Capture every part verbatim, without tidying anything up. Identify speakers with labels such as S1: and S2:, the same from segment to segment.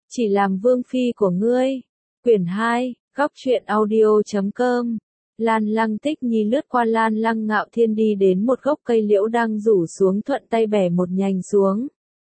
S1: Chỉ làm vương phi của ngươi. Quyển hai, góc truyện audio chấm com. Lan Lăng Tích Nhi lướt qua Lan Lăng Ngạo Thiên đi đến một gốc cây liễu đang rủ xuống, thuận tay bẻ một nhành xuống.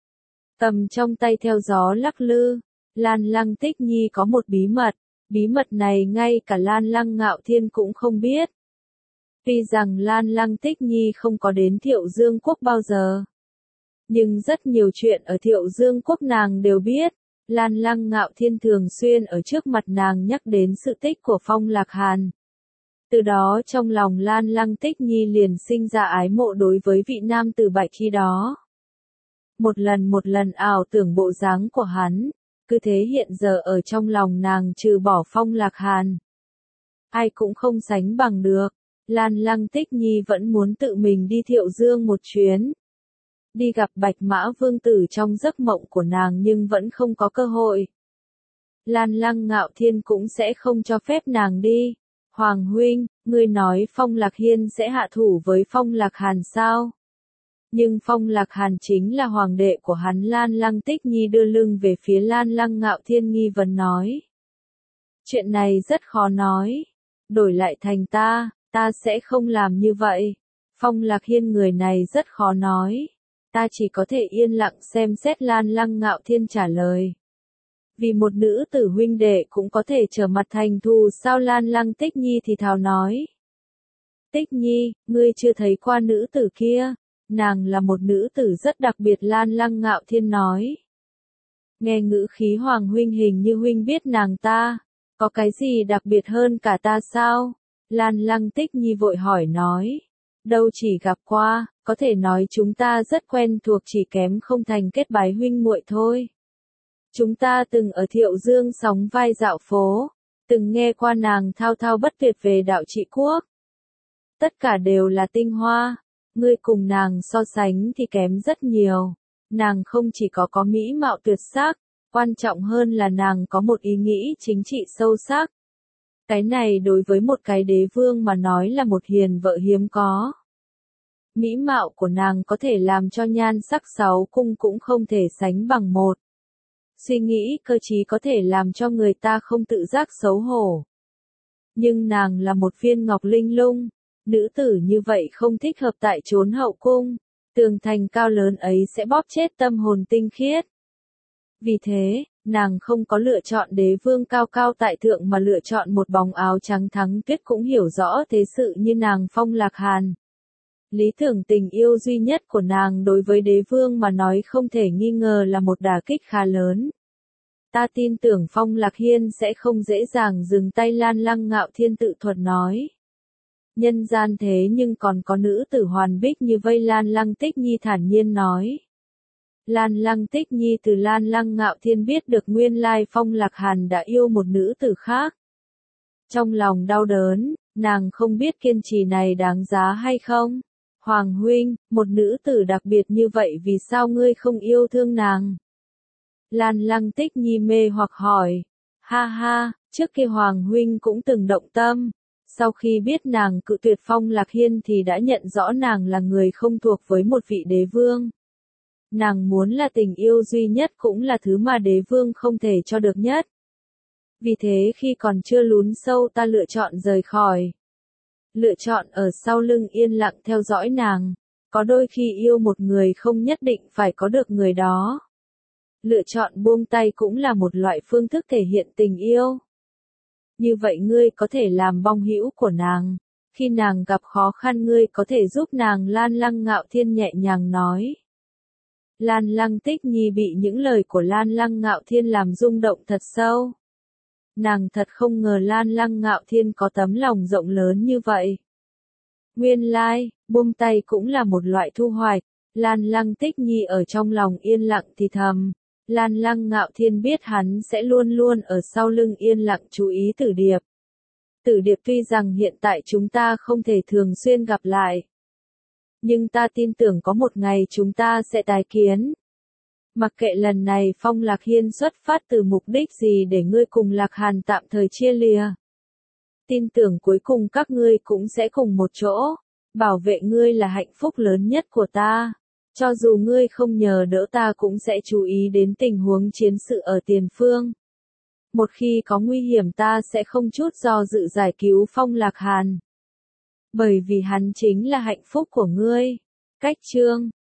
S1: Cầm trong tay theo gió lắc lư. Lan Lăng Tích Nhi có một bí mật, bí mật này ngay cả Lan Lăng Ngạo Thiên cũng không biết. Tuy rằng Lan Lăng Tích Nhi không có đến Thiệu Dương Quốc bao giờ, nhưng rất nhiều chuyện ở Thiệu Dương Quốc nàng đều biết. Lan Lăng Ngạo Thiên thường xuyên ở trước mặt nàng nhắc đến sự tích của Phong Lạc Hàn. Từ đó trong lòng Lan Lăng Tích Nhi liền sinh ra ái mộ đối với vị nam tử bạch khi đó. Một lần một lần ảo tưởng bộ dáng của hắn, cứ thế hiện giờ ở trong lòng nàng trừ bỏ Phong Lạc Hàn, ai cũng không sánh bằng được. Lan Lăng Tích Nhi vẫn muốn tự mình đi Thiệu Dương một chuyến, đi gặp Bạch Mã Vương tử trong giấc mộng của nàng, nhưng vẫn không có cơ hội. Lan Lăng Ngạo Thiên cũng sẽ không cho phép nàng đi. Hoàng huynh, ngươi nói Phong Lạc Hiên sẽ hạ thủ với Phong Lạc Hàn sao? Nhưng Phong Lạc Hàn chính là hoàng đệ của hắn. Lan Lăng Tích Nhi đưa lưng về phía Lan Lăng Ngạo Thiên nghi vấn nói. Chuyện này rất khó nói. Đổi lại thành ta, ta sẽ không làm như vậy. Phong Lạc Hiên người này rất khó nói. Ta chỉ có thể yên lặng xem xét. Lan Lăng Ngạo Thiên trả lời. Vì một nữ tử huynh đệ cũng có thể trở mặt thành thù sao? Lan Lăng Tích Nhi thì thào nói. Tích Nhi, ngươi chưa thấy qua nữ tử kia, nàng là một nữ tử rất đặc biệt. Lan Lăng Ngạo Thiên nói. Nghe ngữ khí Hoàng huynh hình như huynh biết nàng ta, có cái gì đặc biệt hơn cả ta sao? Lan Lăng Tích Nhi vội hỏi nói. Đâu chỉ gặp qua, có thể nói chúng ta rất quen thuộc, chỉ kém không thành kết bái huynh muội thôi. Chúng ta từng ở Thiệu Dương sóng vai dạo phố, từng nghe qua nàng thao thao bất tuyệt về đạo trị quốc. Tất cả đều là tinh hoa, ngươi cùng nàng so sánh thì kém rất nhiều. Nàng không chỉ có có mỹ mạo tuyệt sắc, quan trọng hơn là nàng có một ý nghĩ chính trị sâu sắc. Cái này đối với một cái đế vương mà nói là một hiền vợ hiếm có. Mỹ mạo của nàng có thể làm cho nhan sắc sáu cung cũng không thể sánh bằng một. Suy nghĩ cơ trí có thể làm cho người ta không tự giác xấu hổ. Nhưng nàng là một viên ngọc linh lung, nữ tử như vậy không thích hợp tại chốn hậu cung, tường thành cao lớn ấy sẽ bóp chết tâm hồn tinh khiết. Vì thế, nàng không có lựa chọn đế vương cao cao tại thượng mà lựa chọn một bóng áo trắng thắng tuyết cũng hiểu rõ thế sự như nàng Phong Lạc Hàn. Lý tưởng tình yêu duy nhất của nàng đối với đế vương mà nói không thể nghi ngờ là một đả kích khá lớn. Ta tin tưởng Phong Lạc Hiên sẽ không dễ dàng dừng tay. Lan Lăng Ngạo Thiên tự thuật nói. Nhân gian thế nhưng còn có nữ tử hoàn bích như vây. Lan Lăng Tích Nhi thản nhiên nói. Lan Lăng Tích Nhi từ Lan Lăng Ngạo Thiên biết được nguyên lai Phong Lạc Hàn đã yêu một nữ tử khác. Trong lòng đau đớn, nàng không biết kiên trì này đáng giá hay không. Hoàng huynh, một nữ tử đặc biệt như vậy vì sao ngươi không yêu thương nàng? Lan Lăng Tích Nhi mê hoặc hỏi. Ha ha, trước kia Hoàng huynh cũng từng động tâm. Sau khi biết nàng cự tuyệt Phong Lạc Hiên thì đã nhận rõ nàng là người không thuộc với một vị đế vương. Nàng muốn là tình yêu duy nhất cũng là thứ mà đế vương không thể cho được nhất. Vì thế khi còn chưa lún sâu ta lựa chọn rời khỏi. Lựa chọn ở sau lưng yên lặng theo dõi nàng. Có đôi khi yêu một người không nhất định phải có được người đó. Lựa chọn buông tay cũng là một loại phương thức thể hiện tình yêu. Như vậy ngươi có thể làm bong hữu của nàng. Khi nàng gặp khó khăn ngươi có thể giúp nàng. Lan Lăng Ngạo Thiên nhẹ nhàng nói. Lan Lăng Tích Nhi bị những lời của Lan Lăng Ngạo Thiên làm rung động thật sâu. Nàng thật không ngờ Lan Lăng Ngạo Thiên có tấm lòng rộng lớn như vậy. Nguyên lai, buông tay cũng là một loại thu hoạch. Lan Lăng Tích Nhi ở trong lòng yên lặng thì thầm. Lan Lăng Ngạo Thiên biết hắn sẽ luôn luôn ở sau lưng yên lặng chú ý Tử Điệp. Tử Điệp tuy rằng hiện tại chúng ta không thể thường xuyên gặp lại. Nhưng ta tin tưởng có một ngày chúng ta sẽ tái kiến. Mặc kệ lần này Phong Lạc Hiên xuất phát từ mục đích gì để ngươi cùng Lạc Hàn tạm thời chia lìa. Tin tưởng cuối cùng các ngươi cũng sẽ cùng một chỗ. Bảo vệ ngươi là hạnh phúc lớn nhất của ta. Cho dù ngươi không nhờ đỡ ta cũng sẽ chú ý đến tình huống chiến sự ở tiền phương. Một khi có nguy hiểm ta sẽ không chút do dự giải cứu Phong Lạc Hàn. Bởi vì hắn chính là hạnh phúc của ngươi. Cách chương